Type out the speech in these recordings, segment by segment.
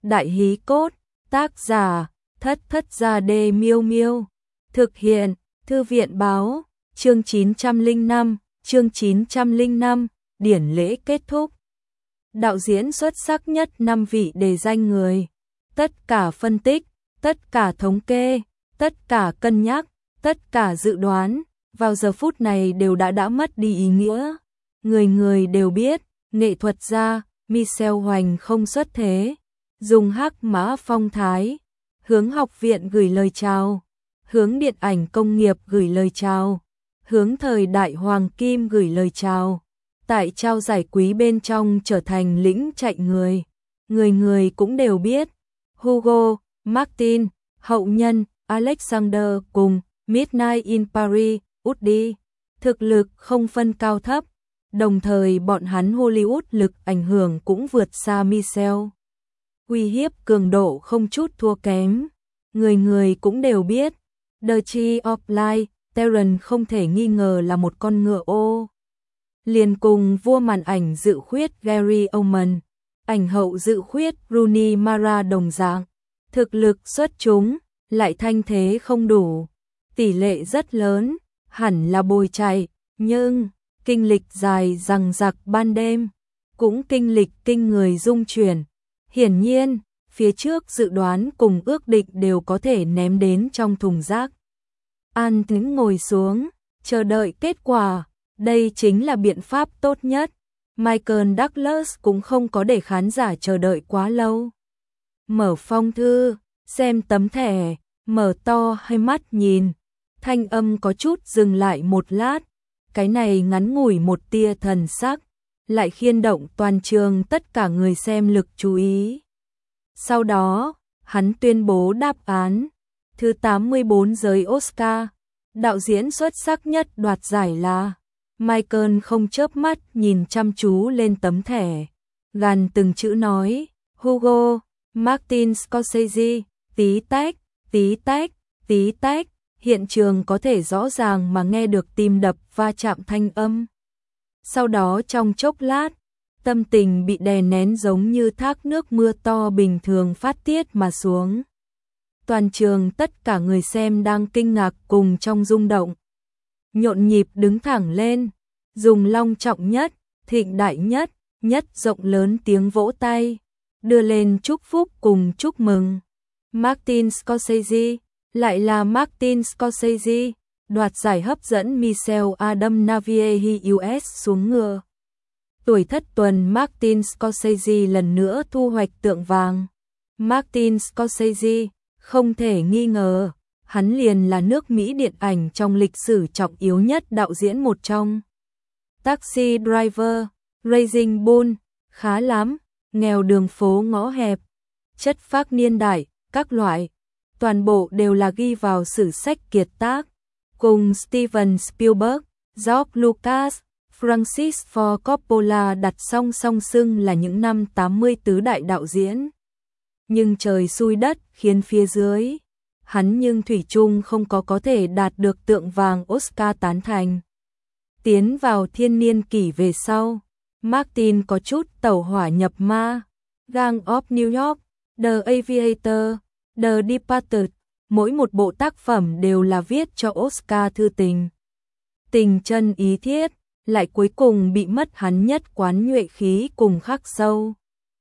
Đại hí cốt, tác giả, Thất Thất Gia Đê Miêu Miêu. Thực hiện, Thư viện báo, chương 905, điển lễ kết thúc. Đạo diễn xuất sắc nhất 5 vị đề danh người. Tất cả phân tích, tất cả thống kê, tất cả cân nhắc, tất cả dự đoán, vào giờ phút này đều đã mất đi ý nghĩa. Người người đều biết, nghệ thuật gia, Michel Hoành không xuất thế. Dùng hắc mã phong thái, hướng học viện gửi lời chào, hướng điện ảnh công nghiệp gửi lời chào, hướng thời đại hoàng kim gửi lời chào. Tại trao giải quý bên trong trở thành lĩnh chạy người. Người người cũng đều biết. Hugo, Martin, hậu nhân, Alexander cùng Midnight in Paris, Woody. Thực lực không phân cao thấp. Đồng thời bọn hắn Hollywood lực ảnh hưởng cũng vượt xa Michel. Uy hiếp cường độ không chút thua kém. Người người cũng đều biết. The Tree of Life, Terrence không thể nghi ngờ là một con ngựa ô. Liền cùng vua màn ảnh dự khuyết Gary Oldman, ảnh hậu dự khuyết Rooney Mara đồng dạng. Thực lực xuất chúng, lại thanh thế không đủ. Tỷ lệ rất lớn, hẳn là bồi chạy, nhưng kinh lịch dài dằng dặc ban đêm, cũng kinh lịch kinh người dung chuyển. Hiển nhiên, phía trước dự đoán cùng ước định đều có thể ném đến trong thùng rác. An tĩnh ngồi xuống, chờ đợi kết quả, đây chính là biện pháp tốt nhất. Michael Douglas cũng không có để khán giả chờ đợi quá lâu. Mở phong thư, xem tấm thẻ, mở to hai mắt nhìn, thanh âm có chút dừng lại một lát. Cái này ngắn ngủi một tia thần sắc, lại khiên động toàn trường tất cả người xem lực chú ý. Sau đó, hắn tuyên bố đáp án. Thứ 84 giới Oscar, đạo diễn xuất sắc nhất đoạt giải là. Michael không chớp mắt nhìn chăm chú lên tấm thẻ, gàn từng chữ nói, Hugo, Martin Scorsese, tí tách, tí tách, tí tách. Hiện trường có thể rõ ràng mà nghe được tim đập va chạm thanh âm. Sau đó trong chốc lát, tâm tình bị đè nén giống như thác nước mưa to bình thường phát tiết mà xuống. Toàn trường tất cả người xem đang kinh ngạc cùng trong rung động. Nhộn nhịp đứng thẳng lên, dùng long trọng nhất, thịnh đại nhất, nhất rộng lớn tiếng vỗ tay, đưa lên chúc phúc cùng chúc mừng. Martin Scorsese, lại là Martin Scorsese, đoạt giải hấp dẫn Michel Adam Naviehi US xuống ngựa. Tuổi thất tuần Martin Scorsese lần nữa thu hoạch tượng vàng. Martin Scorsese, không thể nghi ngờ, hắn liền là nước Mỹ điện ảnh trong lịch sử trọng yếu nhất đạo diễn một trong. Taxi Driver, Raging Bull, khá lắm, nghèo đường phố ngõ hẹp, chất phác niên đại, các loại, toàn bộ đều là ghi vào sử sách kiệt tác. Cùng Steven Spielberg, George Lucas, Francis Ford Coppola đặt song song xưng là những năm 80 tứ đại đạo diễn. Nhưng trời xui đất khiến phía dưới, hắn nhưng thủy chung không có thể đạt được tượng vàng Oscar tán thành. Tiến vào thiên niên kỷ về sau, Martin có chút tẩu hỏa nhập ma. Gang of New York, The Aviator, The Departed, mỗi một bộ tác phẩm đều là viết cho Oscar thư tình. Tình chân ý thiết, lại cuối cùng bị mất hắn nhất quán nhuệ khí cùng khắc sâu.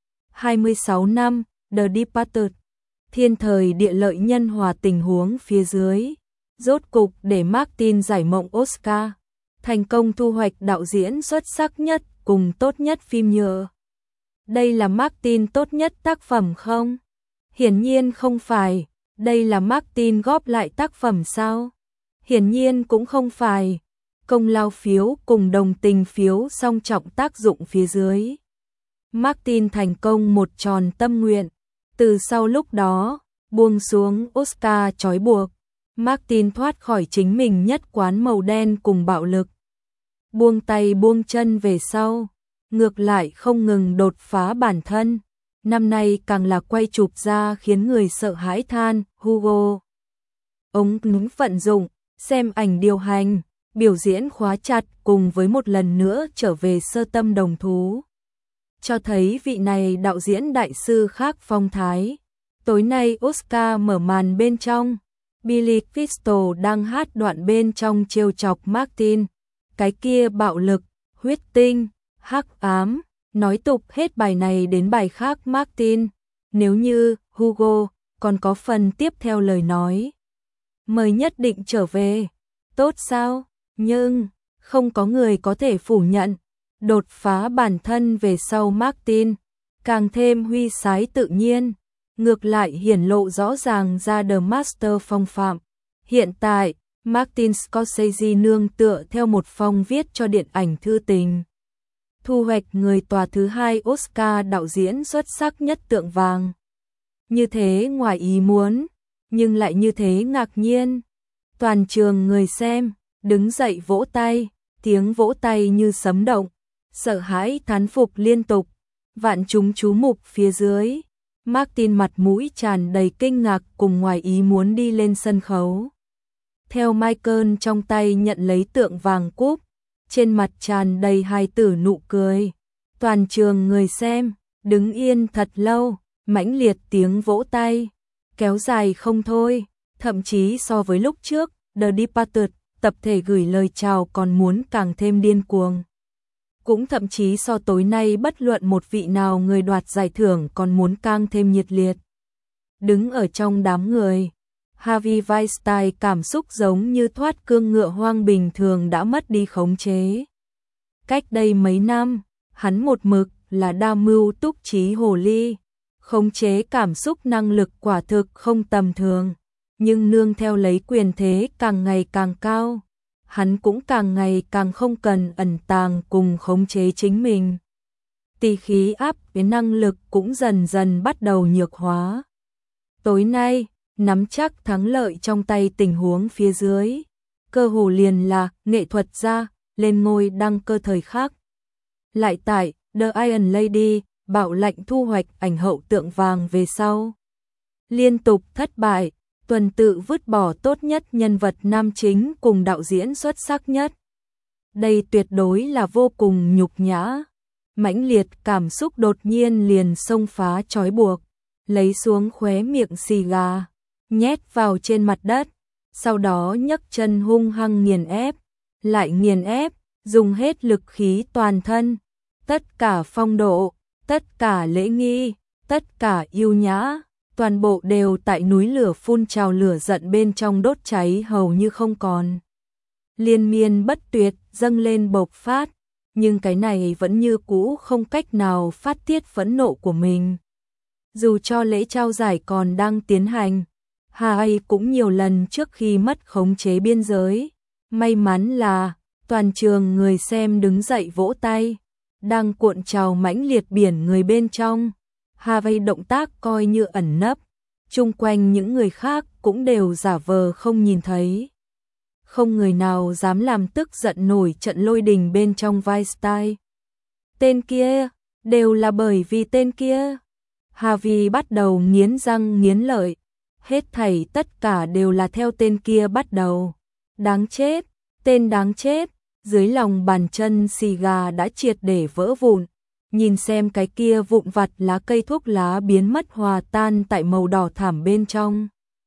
26 năm, The Departed, thiên thời địa lợi nhân hòa tình huống phía dưới, rốt cục để Martin giải mộng Oscar, thành công thu hoạch đạo diễn xuất sắc nhất cùng tốt nhất phim nhựa. Đây là Martin tốt nhất tác phẩm không? Hiển nhiên không phải. Đây là Martin góp lại tác phẩm sao? Hiển nhiên cũng không phải. Công lao phiếu cùng đồng tình phiếu song trọng tác dụng phía dưới. Martin thành công một tròn tâm nguyện. Từ sau lúc đó, buông xuống Oscar trói buộc, Martin thoát khỏi chính mình nhất quán màu đen cùng bạo lực. Buông tay buông chân về sau, ngược lại không ngừng đột phá bản thân. Năm nay càng là quay chụp ra khiến người sợ hãi than, Hugo. Ông núm vận dụng, xem ảnh điều hành, biểu diễn khóa chặt cùng với một lần nữa trở về sơ tâm đồng thú. cho thấy vị này đạo diễn đại sư khác phong thái. Tối nay Oscar mở màn bên trong, Billy Crystal đang hát đoạn bên trong trêu chọc Martin, cái kia bạo lực, huyết tinh, hắc ám, nói tục hết bài này đến bài khác. Martin, nếu như Hugo còn có phần tiếp theo lời nói, mời nhất định trở về. Tốt sao? Nhưng không có người có thể phủ nhận, đột phá bản thân về sau Martin càng thêm huy sái tự nhiên, ngược lại hiển lộ rõ ràng ra The Master phong phạm. Hiện tại, Martin Scorsese nương tựa theo một phong viết cho điện ảnh thư tình, thu hoạch người tòa thứ 2 Oscar đạo diễn xuất sắc nhất tượng vàng. Như thế ngoài ý muốn, nhưng lại như thế ngạc nhiên. Toàn trường người xem đứng dậy vỗ tay, tiếng vỗ tay như sấm động, sợ hãi thán phục liên tục. Vạn chúng chú mục phía dưới, Martin mặt mũi tràn đầy kinh ngạc cùng ngoài ý muốn đi lên sân khấu. Theo Michael trong tay nhận lấy tượng vàng cúp, trên mặt tràn đầy hài tử nụ cười. Toàn trường người xem đứng yên thật lâu, mãnh liệt tiếng vỗ tay kéo dài không thôi, thậm chí so với lúc trước, The Departed, tập thể gửi lời chào còn muốn càng thêm điên cuồng. Cũng thậm chí so tối nay bất luận một vị nào người đoạt giải thưởng còn muốn càng thêm nhiệt liệt. Đứng ở trong đám người, Harvey Weinstein cảm xúc giống như thoát cương ngựa hoang bình thường đã mất đi khống chế. Cách đây mấy năm, hắn một mực là đa mưu túc trí hồ ly, khống chế cảm xúc năng lực quả thực không tầm thường, nhưng nương theo lấy quyền thế càng ngày càng cao, hắn cũng càng ngày càng không cần ẩn tàng cùng khống chế chính mình. Tỳ khí áp với năng lực cũng dần dần bắt đầu nhược hóa. Tối nay, nắm chắc thắng lợi trong tay tình huống phía dưới, cơ hồ liền là nghệ thuật gia lên ngôi đăng cơ thời khắc. Lại tại The Iron Lady, Bạo Lệnh thu hoạch ảnh hậu tượng vàng về sau, liên tục thất bại, tuần tự vứt bỏ tốt nhất nhân vật nam chính cùng đạo diễn xuất sắc nhất. Đây tuyệt đối là vô cùng nhục nhã. Mãnh liệt cảm xúc đột nhiên liền xông phá trói buộc, lấy xuống khóe miệng xì gà, nhét vào trên mặt đất, sau đó nhấc chân hung hăng nghiền ép, lại nghiền ép, dùng hết lực khí toàn thân, tất cả phong độ, tất cả lễ nghi, tất cả yêu nhã, toàn bộ đều tại núi lửa phun trào lửa giận bên trong đốt cháy hầu như không còn. Liên miên bất tuyệt dâng lên bộc phát, nhưng cái này vẫn như cũ không cách nào phát tiết phẫn nộ của mình. Dù cho lễ trao giải còn đang tiến hành, Harvey cũng nhiều lần trước khi mất khống chế biên giới. May mắn là toàn trường người xem đứng dậy vỗ tay, đang cuộn trào mãnh liệt biển người bên trong. Harvey động tác coi như ẩn nấp, chung quanh những người khác cũng đều giả vờ không nhìn thấy. Không người nào dám làm tức giận nổi trận lôi đình bên trong Weinstein. Tên kia, đều là bởi vì tên kia. Harvey bắt đầu nghiến răng nghiến lợi, hết thảy tất cả đều là theo tên kia bắt đầu. Đáng chết, tên đáng chết, dưới lòng bàn chân xì gà đã triệt để vỡ vụn. Nhìn xem cái kia vụn vặt lá cây thuốc lá biến mất hòa tan tại màu đỏ thảm bên trong.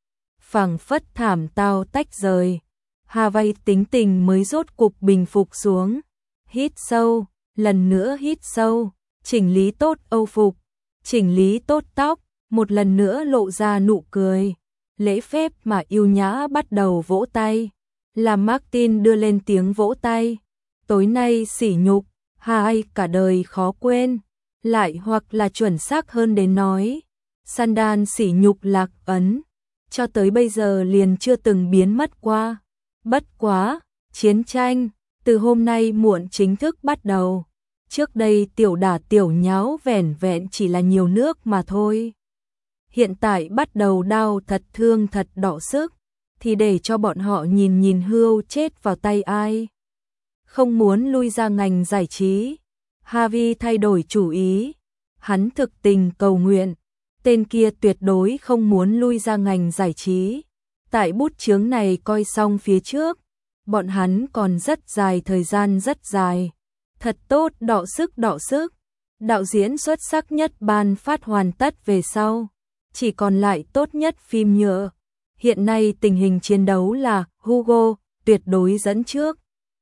Phảng phất thảm tao tách rời. Harvey tính tình mới rốt cục bình phục xuống. Hít sâu, lần nữa hít sâu, chỉnh lý tốt âu phục, chỉnh lý tốt tóc, một lần nữa lộ ra nụ cười. Lễ phép mà yêu nhã bắt đầu vỗ tay. Làm Martin đưa lên tiếng vỗ tay. Tối nay sỉ nhục, Harvey cả đời khó quên. Lại hoặc là chuẩn xác hơn đến nói, Sandan sỉ nhục lạc ấn, cho tới bây giờ liền chưa từng biến mất qua. Bất quá, chiến tranh, từ hôm nay muộn chính thức bắt đầu. Trước đây tiểu đả tiểu nháo vẻn vẹn chỉ là nhiều nước mà thôi. Hiện tại bắt đầu đau thật thương thật đỏ sức, thì để cho bọn họ nhìn nhìn Hưu chết vào tay ai. Không muốn lui ra ngành giải trí, Harvey thay đổi chủ ý. Hắn thực tình cầu nguyện, tên kia tuyệt đối không muốn lui ra ngành giải trí. Tại bút chướng này coi xong phía trước, bọn hắn còn rất dài thời gian rất dài. Thật tốt đọ sức, đạo diễn xuất sắc nhất ban phát hoàn tất về sau, chỉ còn lại tốt nhất phim nhựa. Hiện nay tình hình chiến đấu là Hugo tuyệt đối dẫn trước.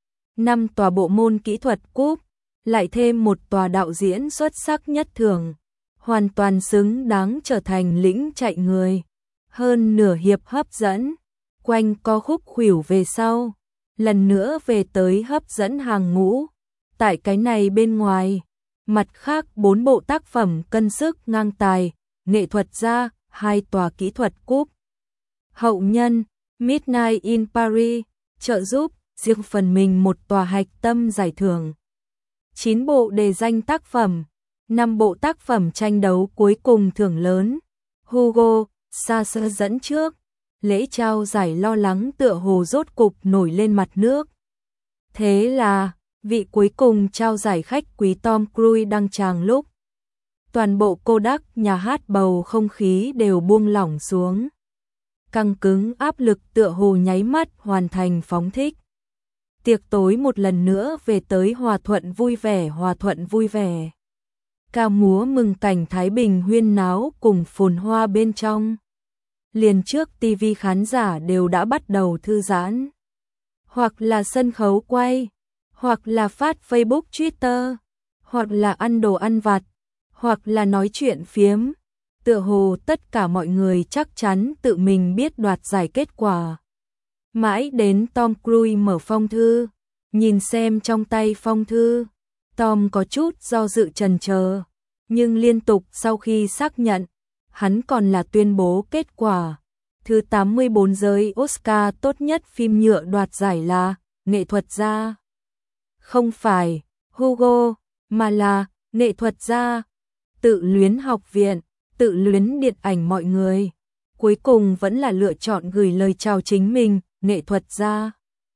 5 tòa bộ môn kỹ thuật cúp, lại thêm một tòa đạo diễn xuất sắc nhất thưởng, hoàn toàn xứng đáng trở thành lĩnh chạy người. Hơn nửa hiệp hấp dẫn, quanh co khúc khuỷu về sau, lần nữa về tới hấp dẫn hàng ngũ. Tại cái này bên ngoài, mặt khác 4 bộ tác phẩm cân sức ngang tài, nghệ thuật gia, 2 tòa kỹ thuật cúp. Hậu nhân, Midnight in Paris, trợ giúp, riêng phần mình một tòa hạch tâm giải thưởng. 9 bộ đề danh tác phẩm, 5 bộ tác phẩm tranh đấu cuối cùng thưởng lớn. Hugo, Sacha dẫn trước, lễ trao giải lo lắng tựa hồ rốt cục nổi lên mặt nước. Thế là, vị cuối cùng trao giải khách quý Tom Cruise đăng tràng lúc. Toàn bộ Kodak nhà hát bầu không khí đều buông lỏng xuống. Căng cứng áp lực tựa hồ nháy mắt hoàn thành phóng thích. Tiệc tối một lần nữa về tới hòa thuận vui vẻ. Ca múa mừng cảnh Thái Bình huyên náo cùng phồn hoa bên trong. Liền trước TV khán giả đều đã bắt đầu thư giãn. Hoặc là sân khấu quay, hoặc là phát Facebook Twitter, hoặc là ăn đồ ăn vặt, hoặc là nói chuyện phiếm. Tựa hồ tất cả mọi người chắc chắn tự mình biết đoạt giải kết quả. Mãi đến Tom Cruise mở phong thư, nhìn xem trong tay phong thư, Tom có chút do dự chần chờ, nhưng liên tục sau khi xác nhận, hắn còn là tuyên bố kết quả. Thứ 84 giới Oscar tốt nhất phim nhựa đoạt giải là nghệ thuật gia. Không phải Hugo, mà là nghệ thuật gia. Tự luyến học viện, tự luyến điện ảnh mọi người. Cuối cùng vẫn là lựa chọn gửi lời chào chính mình, nghệ thuật gia.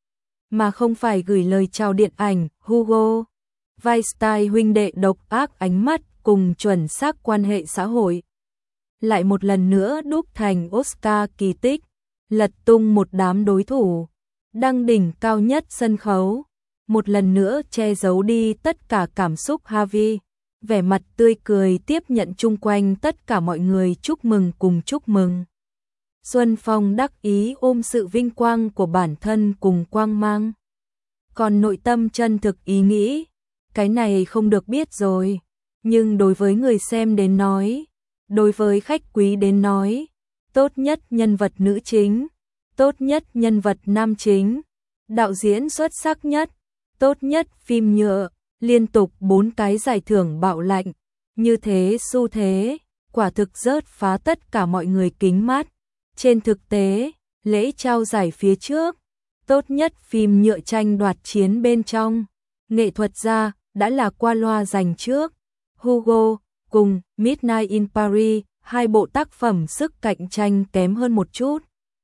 Mà không phải gửi lời chào điện ảnh, Hugo. Weinstein huynh đệ độc ác ánh mắt cùng chuẩn xác quan hệ xã hội. Lại một lần nữa đúc thành Oscar kỳ tích, lật tung một đám đối thủ, đăng đỉnh cao nhất sân khấu, một lần nữa che giấu đi tất cả cảm xúc Harvey, vẻ mặt tươi cười tiếp nhận chung quanh tất cả mọi người chúc mừng cùng chúc mừng. Xuân Phong đắc ý ôm sự vinh quang của bản thân cùng quang mang. Còn nội tâm chân thực ý nghĩ, cái này không được biết rồi, nhưng đối với người xem đến nói, đối với khách quý đến nói, tốt nhất nhân vật nữ chính, tốt nhất nhân vật nam chính, đạo diễn xuất sắc nhất, tốt nhất phim nhựa, liên tục 4 cái giải thưởng bạo lạnh, như thế xu thế, quả thực rớt phá tất cả mọi người kính mắt. Trên thực tế, lễ trao giải phía trước, tốt nhất phim nhựa tranh đoạt chiến bên trong, nghệ thuật gia đã là qua loa giành trước. Hugo cùng Midnight in Paris, 2 bộ tác phẩm sức cạnh tranh kém hơn một chút.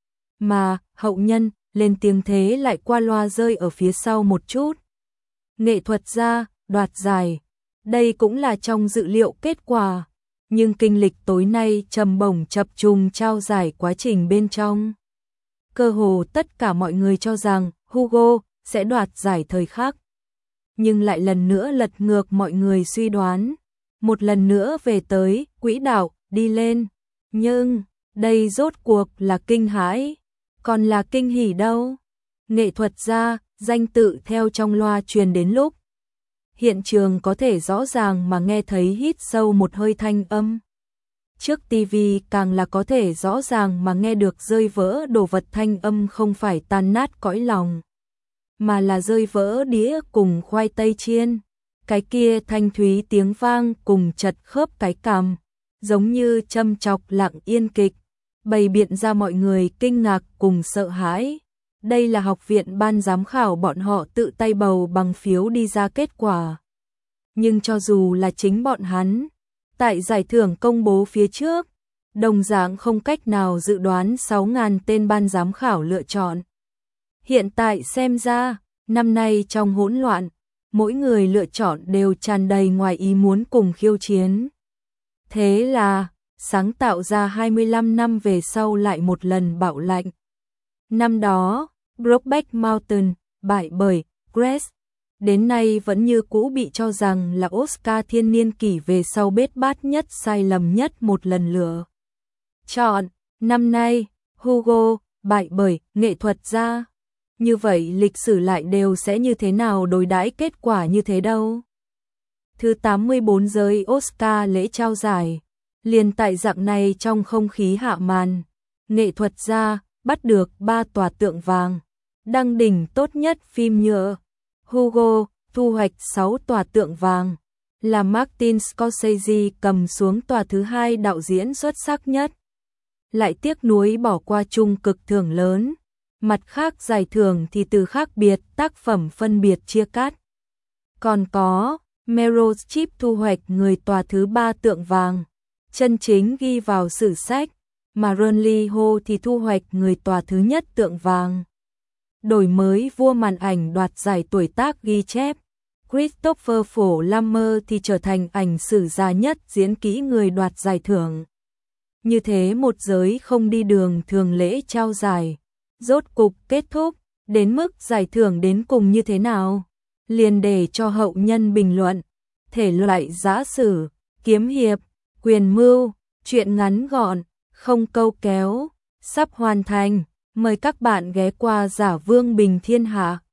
Mà hậu nhân lên tiếng thế lại qua loa rơi ở phía sau một chút. Nghệ thuật gia đoạt giải, đây cũng là trong dự liệu kết quả. Nhưng kinh lịch tối nay trầm bổng chập trùng trao giải quá trình bên trong. Cơ hồ tất cả mọi người cho rằng Hugo sẽ đoạt giải thời khắc. Nhưng lại lần nữa lật ngược mọi người suy đoán. Một lần nữa về tới quỹ đạo đi lên. Nhưng đây rốt cuộc là kinh hãi, còn là kinh hỉ đâu. Nghệ thuật gia, danh tự theo trong loa truyền đến lúc. Hiện trường có thể rõ ràng mà nghe thấy hít sâu một hơi thanh âm. Trước TV càng là có thể rõ ràng mà nghe được rơi vỡ đồ vật thanh âm, không phải tan nát cõi lòng, mà là rơi vỡ đĩa cùng khoai tây chiên. Cái kia thanh thúy tiếng vang cùng chật khớp cái cằm, giống như châm chọc lặng yên kịch, bày biện ra mọi người kinh ngạc cùng sợ hãi. Đây là học viện ban giám khảo bọn họ tự tay bầu bằng phiếu đi ra kết quả. Nhưng cho dù là chính bọn hắn, tại giải thưởng công bố phía trước, đồng dạng không cách nào dự đoán 6.000 tên ban giám khảo lựa chọn. Hiện tại xem ra, năm nay trong hỗn loạn, mỗi người lựa chọn đều tràn đầy ngoài ý muốn cùng khiêu chiến. Thế là, sáng tạo ra 25 năm về sau lại một lần bạo lạnh. Năm đó, Brokeback Mountain, bại bởi Grace, đến nay vẫn như cũ bị cho rằng là Oscar thiên niên kỷ về sau bết bát nhất, sai lầm nhất một lần lựa chọn. Năm nay, Hugo bại bởi nghệ thuật gia. Như vậy lịch sử lại đều sẽ như thế nào đối đãi kết quả như thế đâu? Thứ 84 giới Oscar lễ trao giải. Liền tại dạng này trong không khí hạ màn, nghệ thuật gia bắt được 3 tòa tượng vàng. Đăng đỉnh tốt nhất phim nhựa. Hugo thu hoạch 6 tòa tượng vàng. Là Martin Scorsese cầm xuống tòa thứ 2 đạo diễn xuất sắc nhất. Lại tiếc nuối bỏ qua chung cực thưởng lớn. Mặt khác giải thưởng thì từ khác biệt tác phẩm phân biệt chia cắt. Còn có Meryl Streep thu hoạch người tòa thứ 3 tượng vàng, chân chính ghi vào sử sách, mà Ron Lee Ho thì thu hoạch người tòa thứ nhất tượng vàng. Đổi mới vua màn ảnh đoạt giải tuổi tác ghi chép, Christopher Plummer thì trở thành ảnh sử gia nhất diễn kỹ người đoạt giải thưởng. Như thế một giới không đi đường thường lễ trao giải, rốt cục kết thúc, đến mức giải thưởng đến cùng như thế nào? Liền để cho hậu nhân bình luận. Thể loại giã sử, kiếm hiệp, quyền mưu, truyện ngắn gọn, không câu kéo, sắp hoàn thành. Mời các bạn ghé qua Giả Vương Bình Thiên Hạ.